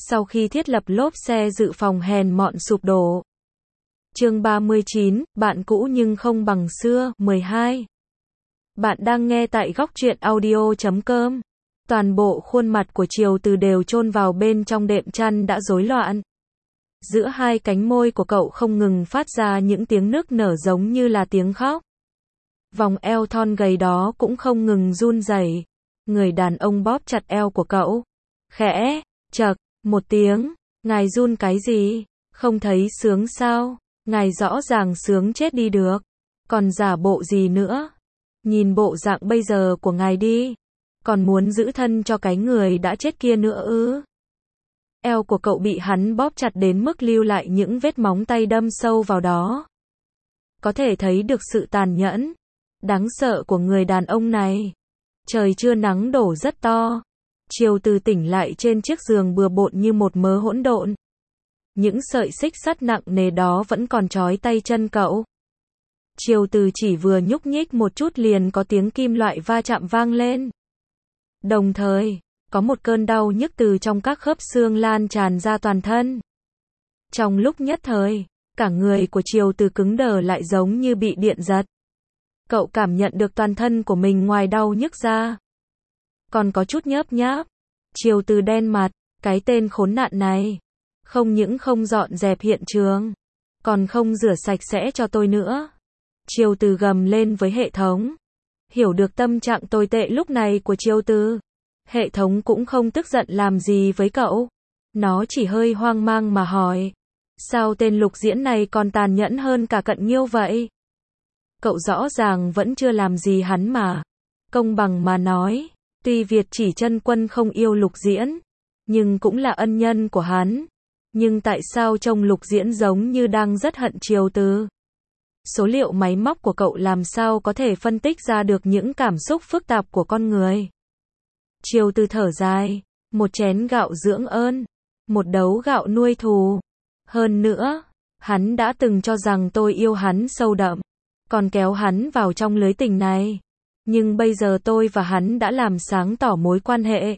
sau khi thiết lập lốp xe dự phòng hèn mọn sụp đổ. Chương 39, bạn cũ nhưng không bằng xưa, 12. Bạn đang nghe tại góc truyện audio.com. Toàn bộ khuôn mặt của Triều Từ đều chôn vào bên trong đệm chăn đã rối loạn. Giữa hai cánh môi của cậu không ngừng phát ra những tiếng nức nở giống như là tiếng khóc. Vòng eo thon gầy đó cũng không ngừng run rẩy. Người đàn ông bóp chặt eo của cậu. Khẽ, chậc, một tiếng. Ngài run cái gì? Không thấy sướng sao? Ngài rõ ràng sướng chết đi được. Còn giả bộ gì nữa? Nhìn bộ dạng bây giờ của ngài đi. Còn muốn giữ thân cho cái người đã chết kia nữa ư? Eo của cậu bị hắn bóp chặt đến mức lưu lại những vết móng tay đâm sâu vào đó. Có thể thấy được sự tàn nhẫn, đáng sợ của người đàn ông này. Trời trưa nắng đổ rất to. Triều Từ tỉnh lại trên chiếc giường bừa bộn như một mớ hỗn độn. Những sợi xích sắt nặng nề đó vẫn còn trói tay chân cậu. Triều Từ chỉ vừa nhúc nhích một chút liền có tiếng kim loại va chạm vang lên. Đồng thời, có một cơn đau nhức từ trong các khớp xương lan tràn ra toàn thân. Trong lúc nhất thời, cả người của Triều Từ cứng đờ lại giống như bị điện giật. Cậu cảm nhận được toàn thân của mình ngoài đau nhức ra, còn có chút nhớp nháp. Triều Từ đen mặt, cái tên khốn nạn này. Không những không dọn dẹp hiện trường, còn không rửa sạch sẽ cho tôi nữa. Triều Từ gầm lên với hệ thống. Hiểu được tâm trạng tồi tệ lúc này của Triều Từ, hệ thống cũng không tức giận làm gì với cậu. Nó chỉ hơi hoang mang mà hỏi. Sao tên Lục Diễn này còn tàn nhẫn hơn cả Cận Nghiêu vậy? Cậu rõ ràng vẫn chưa làm gì hắn mà. Công bằng mà nói, tuy Việt Chỉ Chân Quân không yêu Lục Diễn, nhưng cũng là ân nhân của hắn. Nhưng tại sao trông Lục Diễn giống như đang rất hận Triều Từ? Số liệu máy móc của cậu làm sao có thể phân tích ra được những cảm xúc phức tạp của con người? Triều Từ thở dài, một chén gạo dưỡng ơn, một đấu gạo nuôi thù. Hơn nữa, hắn đã từng cho rằng tôi yêu hắn sâu đậm, còn kéo hắn vào trong lưới tình này. Nhưng bây giờ tôi và hắn đã làm sáng tỏ mối quan hệ.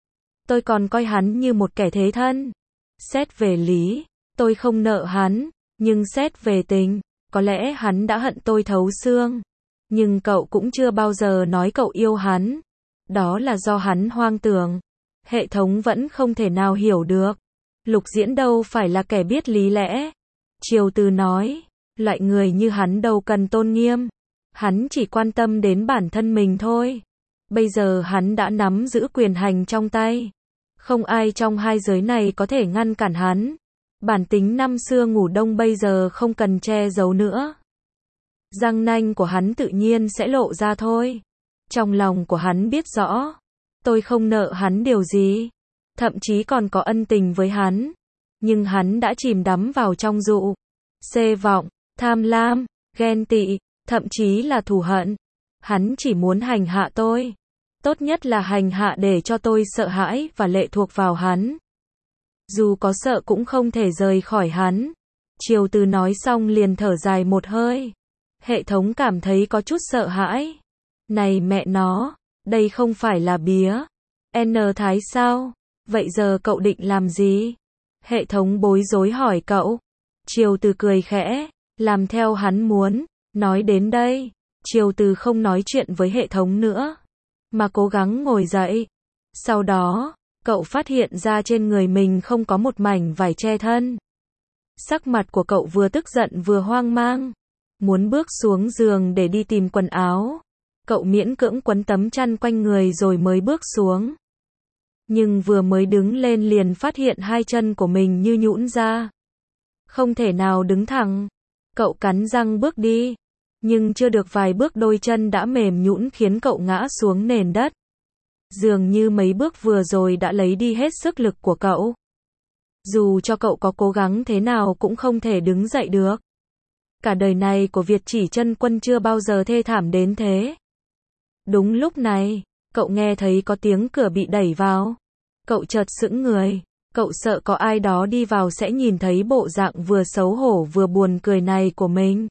Tôi còn coi hắn như một kẻ thế thân. Xét về lý, tôi không nợ hắn, nhưng xét về tình, có lẽ hắn đã hận tôi thấu xương. Nhưng cậu cũng chưa bao giờ nói cậu yêu hắn. Đó là do hắn hoang tưởng. Hệ thống vẫn không thể nào hiểu được. Lục Diễn đâu phải là kẻ biết lý lẽ. Triều Từ nói, loại người như hắn đâu cần tôn nghiêm. Hắn chỉ quan tâm đến bản thân mình thôi. Bây giờ hắn đã nắm giữ quyền hành trong tay. Không ai trong hai giới này có thể ngăn cản hắn. Bản tính năm xưa ngủ đông bây giờ không cần che giấu nữa. Răng nanh của hắn tự nhiên sẽ lộ ra thôi. Trong lòng của hắn biết rõ, tôi không nợ hắn điều gì, thậm chí còn có ân tình với hắn. Nhưng hắn đã chìm đắm vào trong dụ, xê vọng, tham lam, ghen tị, thậm chí là thù hận. Hắn chỉ muốn hành hạ tôi. Tốt nhất là hành hạ để cho tôi sợ hãi và lệ thuộc vào hắn. Dù có sợ cũng không thể rời khỏi hắn. Triều Từ nói xong liền thở dài một hơi. Hệ thống cảm thấy có chút sợ hãi. Này mẹ nó, đây không phải là bía N Thái sao? Vậy giờ cậu định làm gì? Hệ thống bối rối hỏi cậu. Triều Từ cười khẽ, làm theo hắn muốn. Nói đến đây, Triều Từ không nói chuyện với hệ thống nữa, mà cố gắng ngồi dậy. Sau đó, cậu phát hiện ra trên người mình không có một mảnh vải che thân. Sắc mặt của cậu vừa tức giận vừa hoang mang. Muốn bước xuống giường để đi tìm quần áo. Cậu miễn cưỡng quấn tấm chăn quanh người rồi mới bước xuống. Nhưng vừa mới đứng lên liền phát hiện hai chân của mình như nhũn ra. Không thể nào đứng thẳng. Cậu cắn răng bước đi. Nhưng chưa được vài bước đôi chân đã mềm nhũn khiến cậu ngã xuống nền đất. Dường như mấy bước vừa rồi đã lấy đi hết sức lực của cậu. Dù cho cậu có cố gắng thế nào cũng không thể đứng dậy được. Cả đời này của Việt Chỉ Chân Quân chưa bao giờ thê thảm đến thế. Đúng lúc này, cậu nghe thấy có tiếng cửa bị đẩy vào. Cậu chợt sững người. Cậu sợ có ai đó đi vào sẽ nhìn thấy bộ dạng vừa xấu hổ vừa buồn cười này của mình.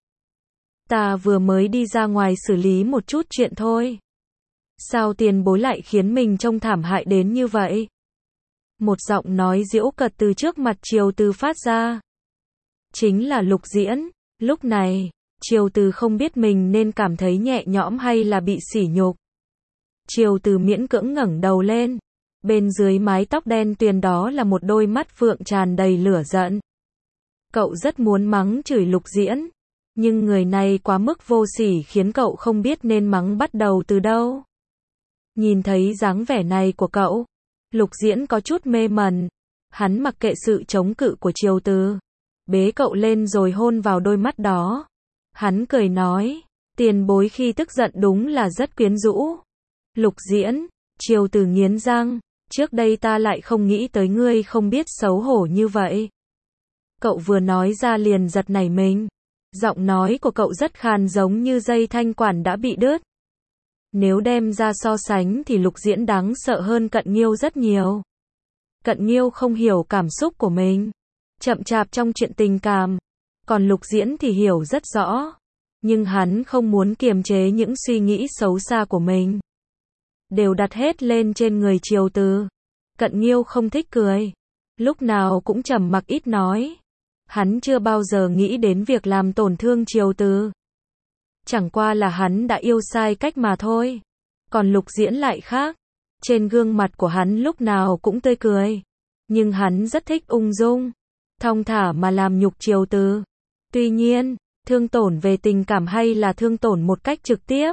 Ta vừa mới đi ra ngoài xử lý một chút chuyện thôi. Sao tiền bối lại khiến mình trông thảm hại đến như vậy? Một giọng nói giễu cợt từ trước mặt Triều Từ phát ra. Chính là Lục Diễn. Lúc này, Triều Từ không biết mình nên cảm thấy nhẹ nhõm hay là bị sỉ nhục. Triều Từ miễn cưỡng ngẩng đầu lên. Bên dưới mái tóc đen tuyền đó là một đôi mắt phượng tràn đầy lửa giận. Cậu rất muốn mắng chửi Lục Diễn, nhưng người này quá mức vô sỉ khiến cậu không biết nên mắng bắt đầu từ đâu. Nhìn thấy dáng vẻ này của cậu, Lục Diễn có chút mê mẩn. Hắn mặc kệ sự chống cự của Triều Từ, bế cậu lên rồi hôn vào đôi mắt đó. Hắn cười nói, tiền bối khi tức giận đúng là rất quyến rũ. Lục Diễn, Triều Từ nghiến răng, trước đây ta lại không nghĩ tới ngươi không biết xấu hổ như vậy. Cậu vừa nói ra liền giật nảy mình. Giọng nói của cậu rất khàn giống như dây thanh quản đã bị đứt. Nếu đem ra so sánh thì Lục Diễn đáng sợ hơn Cận Nghiêu rất nhiều. Cận Nghiêu không hiểu cảm xúc của mình, chậm chạp trong chuyện tình cảm. Còn Lục Diễn thì hiểu rất rõ. Nhưng hắn không muốn kiềm chế những suy nghĩ xấu xa của mình, đều đặt hết lên trên người Triều Từ. Cận Nghiêu không thích cười, lúc nào cũng trầm mặc ít nói. Hắn chưa bao giờ nghĩ đến việc làm tổn thương Triều Từ. Chẳng qua là hắn đã yêu sai cách mà thôi. Còn Lục Diễn lại khác. Trên gương mặt của hắn lúc nào cũng tươi cười. Nhưng hắn rất thích ung dung, thong thả mà làm nhục Triều Từ. Tuy nhiên, thương tổn về tình cảm hay là thương tổn một cách trực tiếp,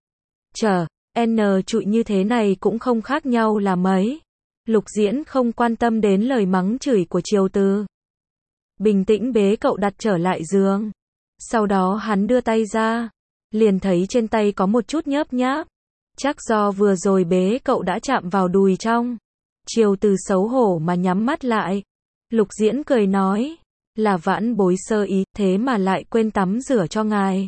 trụi như thế này cũng không khác nhau là mấy. Lục Diễn không quan tâm đến lời mắng chửi của Triều Từ. Bình tĩnh bế cậu đặt trở lại giường. Sau đó hắn đưa tay ra, liền thấy trên tay có một chút nhớp nháp. Chắc do vừa rồi bế cậu đã chạm vào đùi trong. Triều Từ xấu hổ mà nhắm mắt lại. Lục Diễn cười nói, là vãn bối sơ ý, thế mà lại quên tắm rửa cho ngài.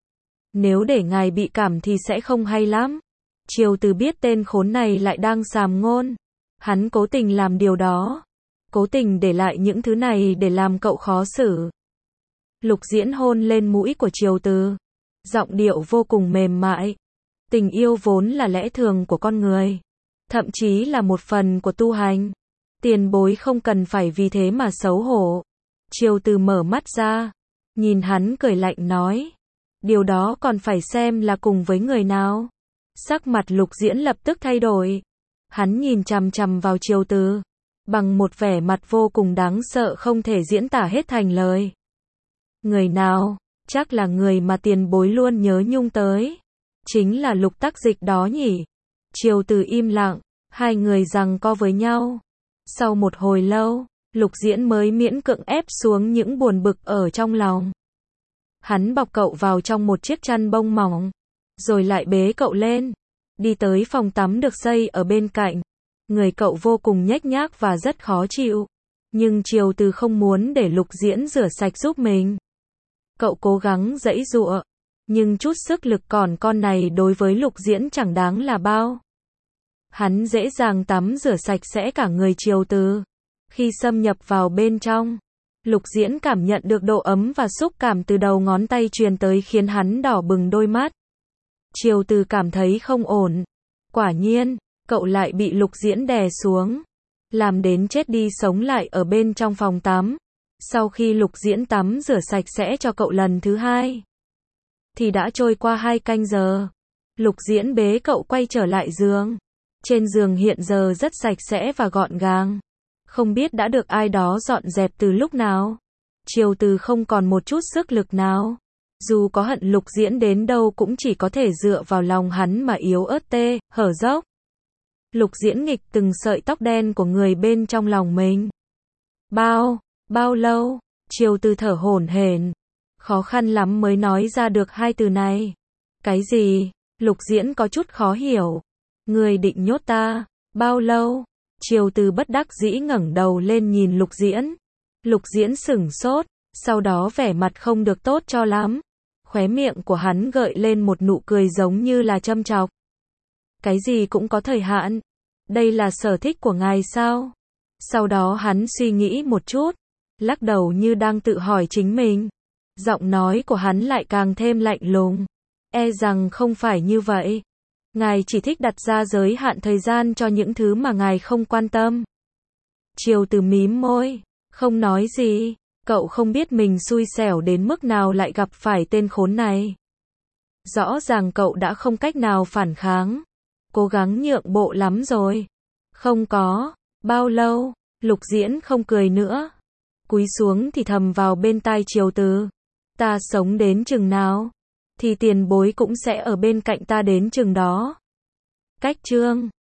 Nếu để ngài bị cảm thì sẽ không hay lắm. Triều Từ biết tên khốn này lại đang sàm ngôn. Hắn cố tình làm điều đó. Cố tình để lại những thứ này để làm cậu khó xử. Lục Diễn hôn lên mũi của Triều Từ. Giọng điệu vô cùng mềm mại. Tình yêu vốn là lẽ thường của con người. Thậm chí là một phần của tu hành. Tiền bối không cần phải vì thế mà xấu hổ. Triều Từ mở mắt ra. Nhìn hắn cười lạnh nói. Điều đó còn phải xem là cùng với người nào. Sắc mặt Lục Diễn lập tức thay đổi. Hắn nhìn chằm chằm vào Triều Từ bằng một vẻ mặt vô cùng đáng sợ không thể diễn tả hết thành lời. Người nào? Chắc là người mà tiền bối luôn nhớ nhung tới. Chính là Lục Tắc Dịch đó nhỉ? Triều Từ im lặng, hai người giằng co với nhau. Sau một hồi lâu, Lục Diễn mới miễn cưỡng ép xuống những buồn bực ở trong lòng. Hắn bọc cậu vào trong một chiếc chăn bông mỏng, rồi lại bế cậu lên, đi tới phòng tắm được xây ở bên cạnh. Người cậu vô cùng nhếch nhác và rất khó chịu. Nhưng Triều Từ không muốn để Lục Diễn rửa sạch giúp mình. Cậu cố gắng giãy giụa, nhưng chút sức lực còn con này đối với Lục Diễn chẳng đáng là bao. Hắn dễ dàng tắm rửa sạch sẽ cả người Triều Từ. Khi xâm nhập vào bên trong, Lục Diễn cảm nhận được độ ấm và xúc cảm từ đầu ngón tay truyền tới khiến hắn đỏ bừng đôi mắt. Triều Từ cảm thấy không ổn. Quả nhiên, cậu lại bị Lục Diễn đè xuống, làm đến chết đi sống lại ở bên trong phòng tắm. Sau khi Lục Diễn tắm rửa sạch sẽ cho cậu lần thứ hai, thì đã trôi qua 2 canh giờ. Lục Diễn bế cậu quay trở lại giường. Trên giường hiện giờ rất sạch sẽ và gọn gàng. Không biết đã được ai đó dọn dẹp từ lúc nào. Triều Từ không còn một chút sức lực nào. Dù có hận Lục Diễn đến đâu cũng chỉ có thể dựa vào lòng hắn mà yếu ớt hở dốc. Lục Diễn nghịch từng sợi tóc đen của người bên trong lòng mình. Bao lâu? Triều Từ thở hổn hển, khó khăn lắm mới nói ra được 2 từ này. Cái gì? Lục Diễn có chút khó hiểu. Người định nhốt ta? Bao lâu? Triều Từ bất đắc dĩ ngẩng đầu lên nhìn Lục Diễn. Lục Diễn sửng sốt, sau đó vẻ mặt không được tốt cho lắm. Khóe miệng của hắn gợi lên một nụ cười giống như là châm chọc. Cái gì cũng có thời hạn. Đây là sở thích của ngài sao? Sau đó hắn suy nghĩ một chút, lắc đầu như đang tự hỏi chính mình. Giọng nói của hắn lại càng thêm lạnh lùng. E rằng không phải như vậy. Ngài chỉ thích đặt ra giới hạn thời gian cho những thứ mà ngài không quan tâm. Triều Từ mím môi, không nói gì. Cậu không biết mình xui xẻo đến mức nào lại gặp phải tên khốn này. Rõ ràng cậu đã không cách nào phản kháng. Cố gắng nhượng bộ lắm rồi. Không có. Bao lâu? Lục Diễn không cười nữa. Cúi xuống thì thầm vào bên tai Triều Từ. Ta sống đến chừng nào, thì tiền bối cũng sẽ ở bên cạnh ta đến chừng đó. Cách chương